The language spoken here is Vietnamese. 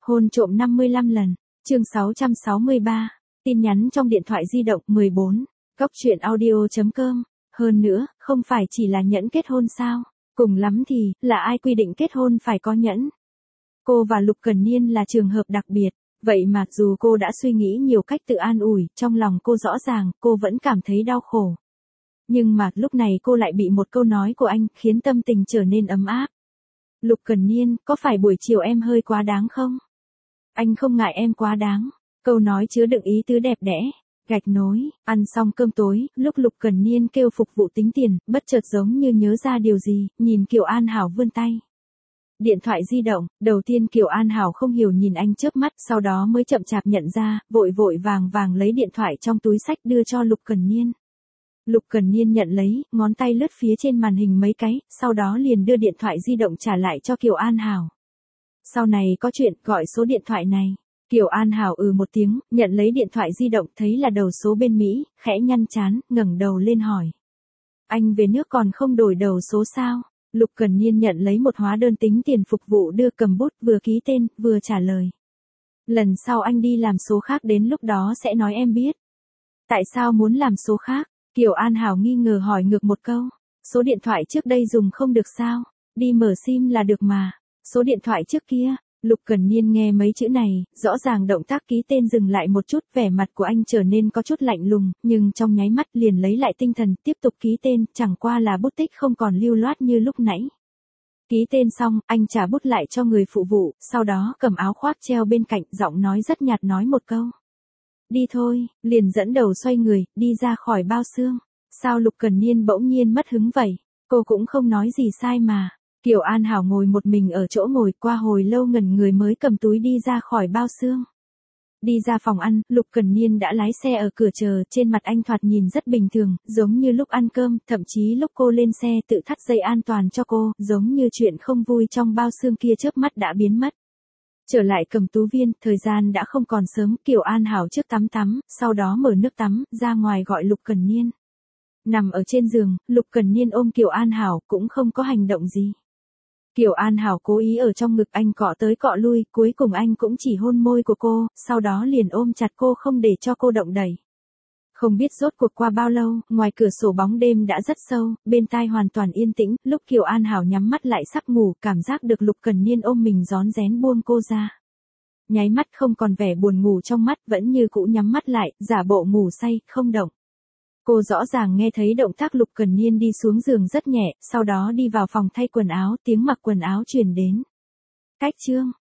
Hôn trộm 55 lần. Chương 663. Tin nhắn trong điện thoại di động 14. Góc truyện audio.com. Hơn nữa, không phải chỉ là nhẫn kết hôn sao? Cùng lắm thì, là ai quy định kết hôn phải có nhẫn? Cô và Lục Cẩn Niên là trường hợp đặc biệt. Vậy mà dù cô đã suy nghĩ nhiều cách tự an ủi, trong lòng cô rõ ràng, cô vẫn cảm thấy đau khổ. Nhưng mà lúc này cô lại bị một câu nói của anh khiến tâm tình trở nên ấm áp. Lục Cẩn Niên, có phải buổi chiều em hơi quá đáng không? Anh không ngại em quá đáng. Câu nói chứa đựng ý tứ đẹp đẽ. Gạch nối, ăn xong cơm tối, lúc Lục Cẩn Niên kêu phục vụ tính tiền, bất chợt giống như nhớ ra điều gì, nhìn Kiều An Hảo vươn tay. Điện thoại di động, đầu tiên Kiều An Hảo không hiểu nhìn anh chớp mắt, sau đó mới chậm chạp nhận ra, vội vội vàng vàng lấy điện thoại trong túi xách đưa cho Lục Cẩn Niên. Lục Cẩn Niên nhận lấy, ngón tay lướt phía trên màn hình mấy cái, sau đó liền đưa điện thoại di động trả lại cho Kiều An Hảo. Sau này có chuyện, gọi số điện thoại này. Kiều An Hảo một tiếng, nhận lấy điện thoại di động, thấy là đầu số bên Mỹ, khẽ nhăn trán, ngẩng đầu lên hỏi. Anh về nước còn không đổi đầu số sao? Lục Cẩn Niên nhận lấy một hóa đơn tính tiền phục vụ đưa, cầm bút, vừa ký tên, vừa trả lời. Lần sau anh đi làm số khác, đến lúc đó sẽ nói em biết. Tại sao muốn làm số khác? Kiều An Hảo nghi ngờ hỏi ngược một câu. Số điện thoại trước đây dùng không được sao? Đi mở sim là được mà. Số điện thoại trước kia. Lục Cẩn Niên nghe mấy chữ này, rõ ràng động tác ký tên dừng lại một chút, vẻ mặt của anh trở nên có chút lạnh lùng, nhưng trong nháy mắt liền lấy lại tinh thần, tiếp tục ký tên, chẳng qua là bút tích không còn lưu loát như lúc nãy. Ký tên xong, anh trả bút lại cho người phụ vụ, sau đó cầm áo khoác treo bên cạnh, giọng nói rất nhạt nói một câu. Đi thôi, liền dẫn đầu xoay người, đi ra khỏi bao xương. Sao Lục Cẩn Niên bỗng nhiên mất hứng vậy? Cô cũng không nói gì sai mà. Kiều An Hảo ngồi một mình ở chỗ ngồi, qua hồi lâu ngẩn người mới cầm túi đi ra khỏi bao xương. Đi ra phòng ăn, Lục Cẩn Niên đã lái xe ở cửa chờ, trên mặt anh thoạt nhìn rất bình thường, giống như lúc ăn cơm, thậm chí lúc cô lên xe tự thắt dây an toàn cho cô, giống như chuyện không vui trong bao xương kia chớp mắt đã biến mất. Trở lại Cẩm Tú Viên, thời gian đã không còn sớm, Kiều An Hảo trước tắm, sau đó mở nước tắm, ra ngoài gọi Lục Cẩn Niên. Nằm ở trên giường, Lục Cẩn Niên ôm Kiều An Hảo, cũng không có hành động gì. Kiều An Hảo cố ý ở trong ngực anh cọ tới cọ lui, cuối cùng anh cũng chỉ hôn môi của cô, sau đó liền ôm chặt cô không để cho cô động đẩy. Không biết rốt cuộc qua bao lâu, ngoài cửa sổ bóng đêm đã rất sâu, bên tai hoàn toàn yên tĩnh, lúc Kiều An Hảo nhắm mắt lại sắp ngủ, cảm giác được Lục Cẩn Niên ôm mình rón rén buông cô ra. Nháy mắt không còn vẻ buồn ngủ trong mắt, vẫn như cũ nhắm mắt lại, giả bộ ngủ say, không động. Cô rõ ràng nghe thấy động tác Lục Cẩn Niên đi xuống giường rất nhẹ, sau đó đi vào phòng thay quần áo, tiếng mặc quần áo truyền đến. Cách chương.